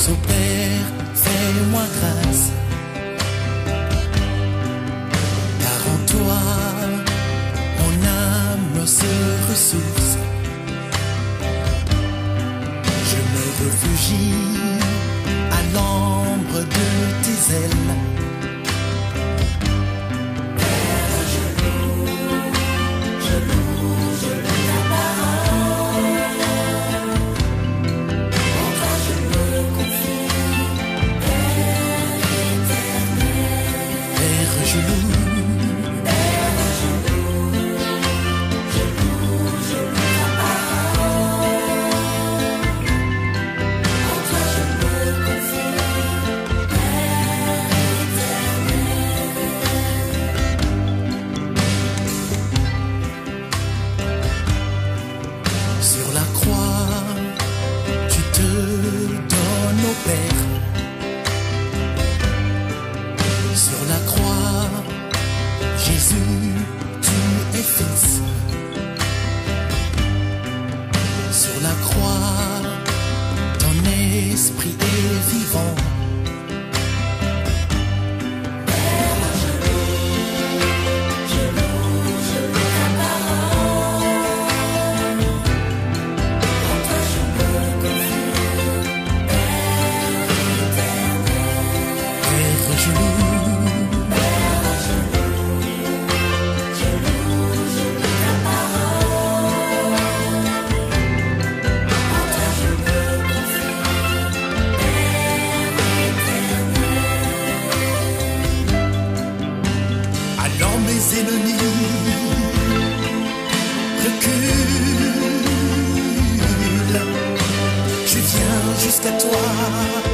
Ô Père, fais-moi grâce, car en toi, mon âme se ressource. Je me réfugie à l'ombre de tes ailes. Sur la croix, tu te donnes au Père. Sur la croix, Jésus, tu es fils. Sur la croix, ton esprit est vivant. Alors mes ennemis reculent, je viens jusqu'à toi.